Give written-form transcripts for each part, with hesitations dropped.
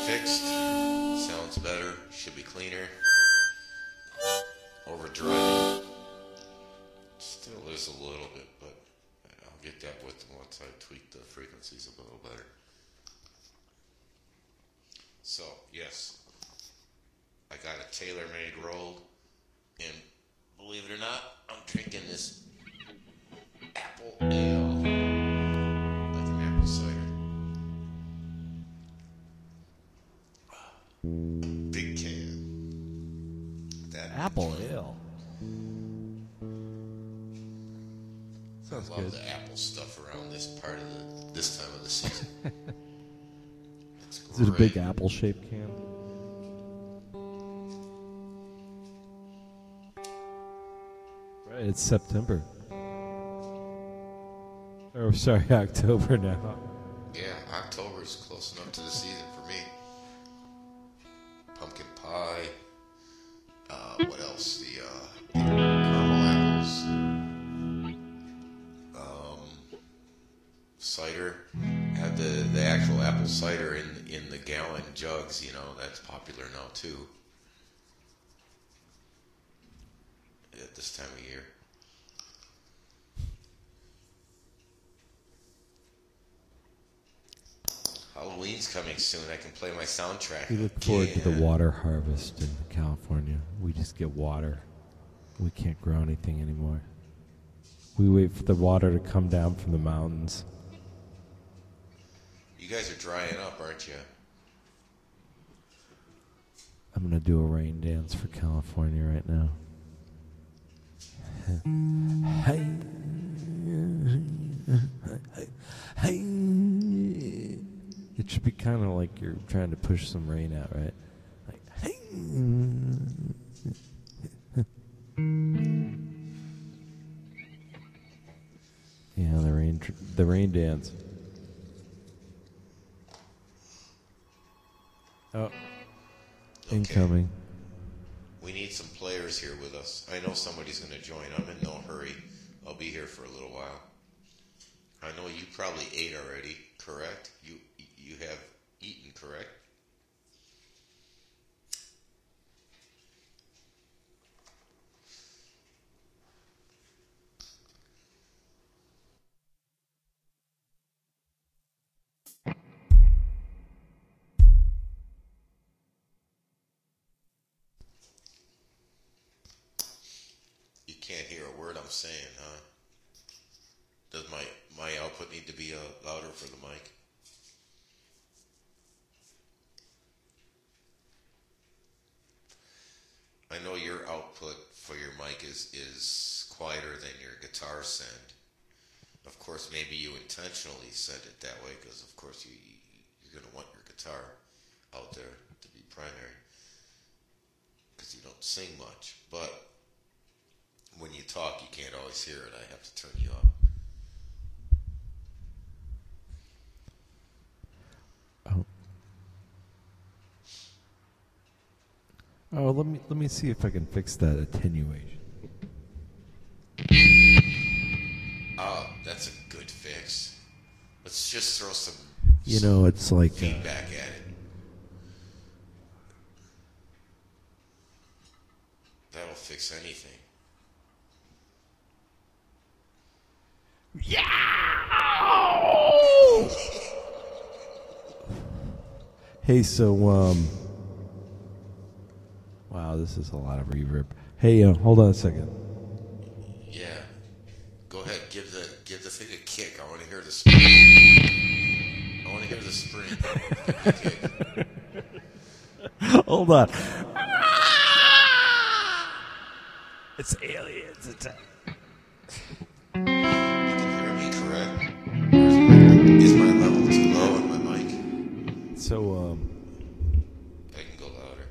fixed. Sounds better. Should be cleaner. Overdriving. Still is a little bit, but I'll get that with once I tweak the frequencies a little better. So, yes, I got a tailor-made roll, and believe it or not, I'm drinking this apple ale, like an apple cider. Big can. That Apple ale. I Sounds love good. the apple stuff around this part of this time of the season. It's Is it a great. big apple-shaped can? Right, it's September. Oh, sorry, October now. Yeah, October is close enough to the season for me. Pumpkin pie. What else? The caramel apples. Cider. Had the actual apple cider in the gallon jugs. You know, that's popular now too. At this time of year. Halloween's coming soon. I can play my soundtrack. We look forward to the again. water harvest in California. We just get water. We can't grow anything anymore. We wait for the water to come down from the mountains. You guys are drying up, aren't you? I'm going to do a rain dance for California right now. Hey. Hey. It should be kind of like you're trying to push some rain out, right? Like, hey. Yeah, the rain dance. Oh, incoming. We need some players here with us. I know somebody's going to join. I'm in no hurry. I'll be here for a little while. I know you probably ate already, correct? You have eaten, correct? You can't hear a word I'm saying, huh? Does my output need to be louder for the mic? I know your output for your mic is quieter than your guitar send. Of course, maybe you intentionally send it that way because, of course, you're going to want your guitar out there to be primary because you don't sing much. But when you talk, you can't always hear it. I have to turn you up. Oh, let me see if I can fix that attenuation. Oh, that's a good fix. Let's just throw some You know, it's like feedback at it. That'll fix anything. hey, so wow, this is a lot of reverb. Hey, hold on a second. Yeah. Go ahead, give the thing a kick. I want to hear the spring. I want to hear the spring. Give it a kick. Hold on. It's aliens. It's You can hear me, correct? Is my level too low on my mic? so I can go louder.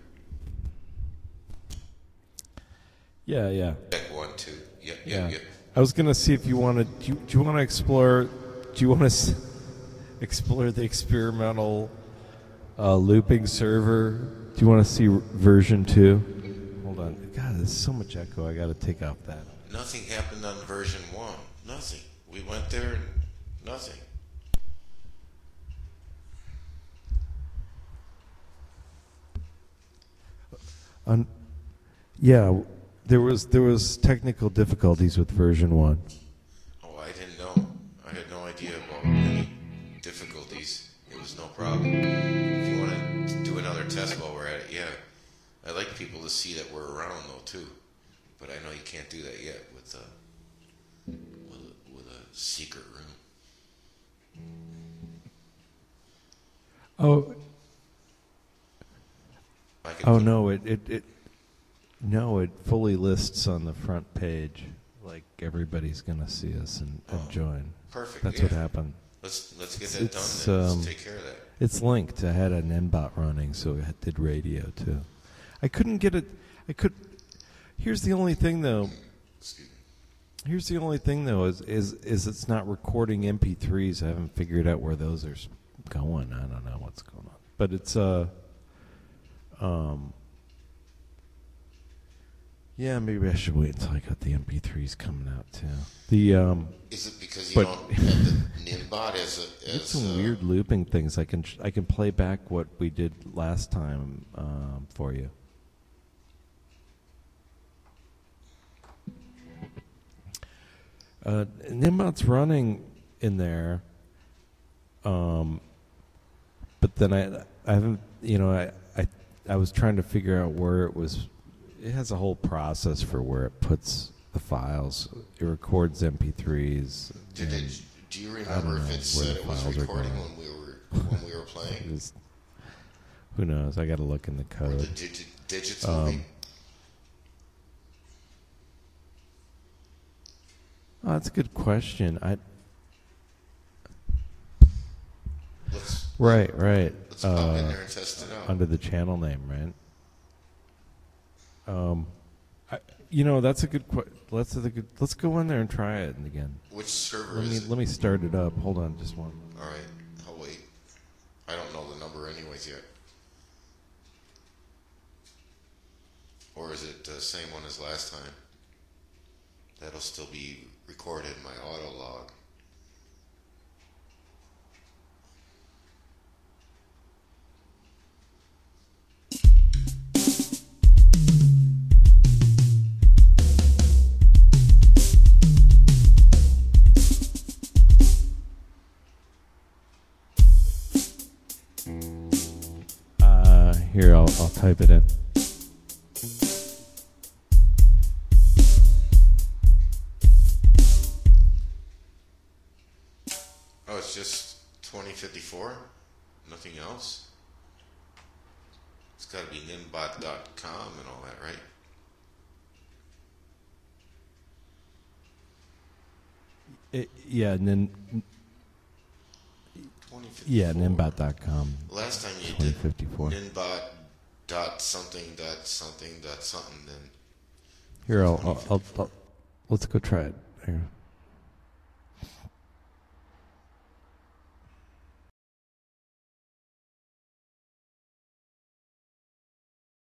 yeah. Check 1, 2. Yep. Yeah. I was gonna see if you want to. Do you want to explore? Do you want to explore the experimental looping server? Do you want to see version 2? Hold on. God, there's so much echo. I got to take off that. Nothing happened on version 1. Nothing. We went there and nothing. On, yeah, there was technical difficulties with version 1. Oh, I didn't know. I had no idea about any difficulties. It was no problem. If you want to do another test while we're at it, yeah. I'd like people to see that we're around though too. But I know you can't do that yet with a secret room. Oh. No! It fully lists on the front page, like everybody's gonna see us and join. Perfect. That's what happened. Let's get that done. Then. Let's take care of that. It's linked. I had an NBot running, so it did radio too. I couldn't get it. Here's the only thing though. Excuse me. Here's the only thing though is it's not recording MP3s. I haven't figured out where those are going. I don't know what's going on, but it's yeah, maybe I should wait until I got the MP3s coming out too. Is it because you don't have the Nimbot as it's some weird looping things. I can play back what we did last time for you. Nimbot's running in there, but then I haven't. I was trying to figure out where it was. It has a whole process for where it puts the files. It records MP3s. Do you remember if it said it was recording when we were playing? Who knows? I got to look in the code. Were the digits moving? Oh, that's a good question. Right. Let's pop in there and test it out. Under the channel name, right? That's a good question. Let's go in there and try it again. Which server is it? Let me start it up. Hold on, just one. All right, I'll wait. I don't know the number anyways yet. Or is it the same one as last time? That'll still be recorded in my auto log. Here, I'll type it in. Oh, it's just 2054? Nothing else? It's got to be nimbot.com and all that, right? Nimbot.com. Last time you 2054. did nimbot dot something dot something dot something, then here, I'll let's go try it. Here.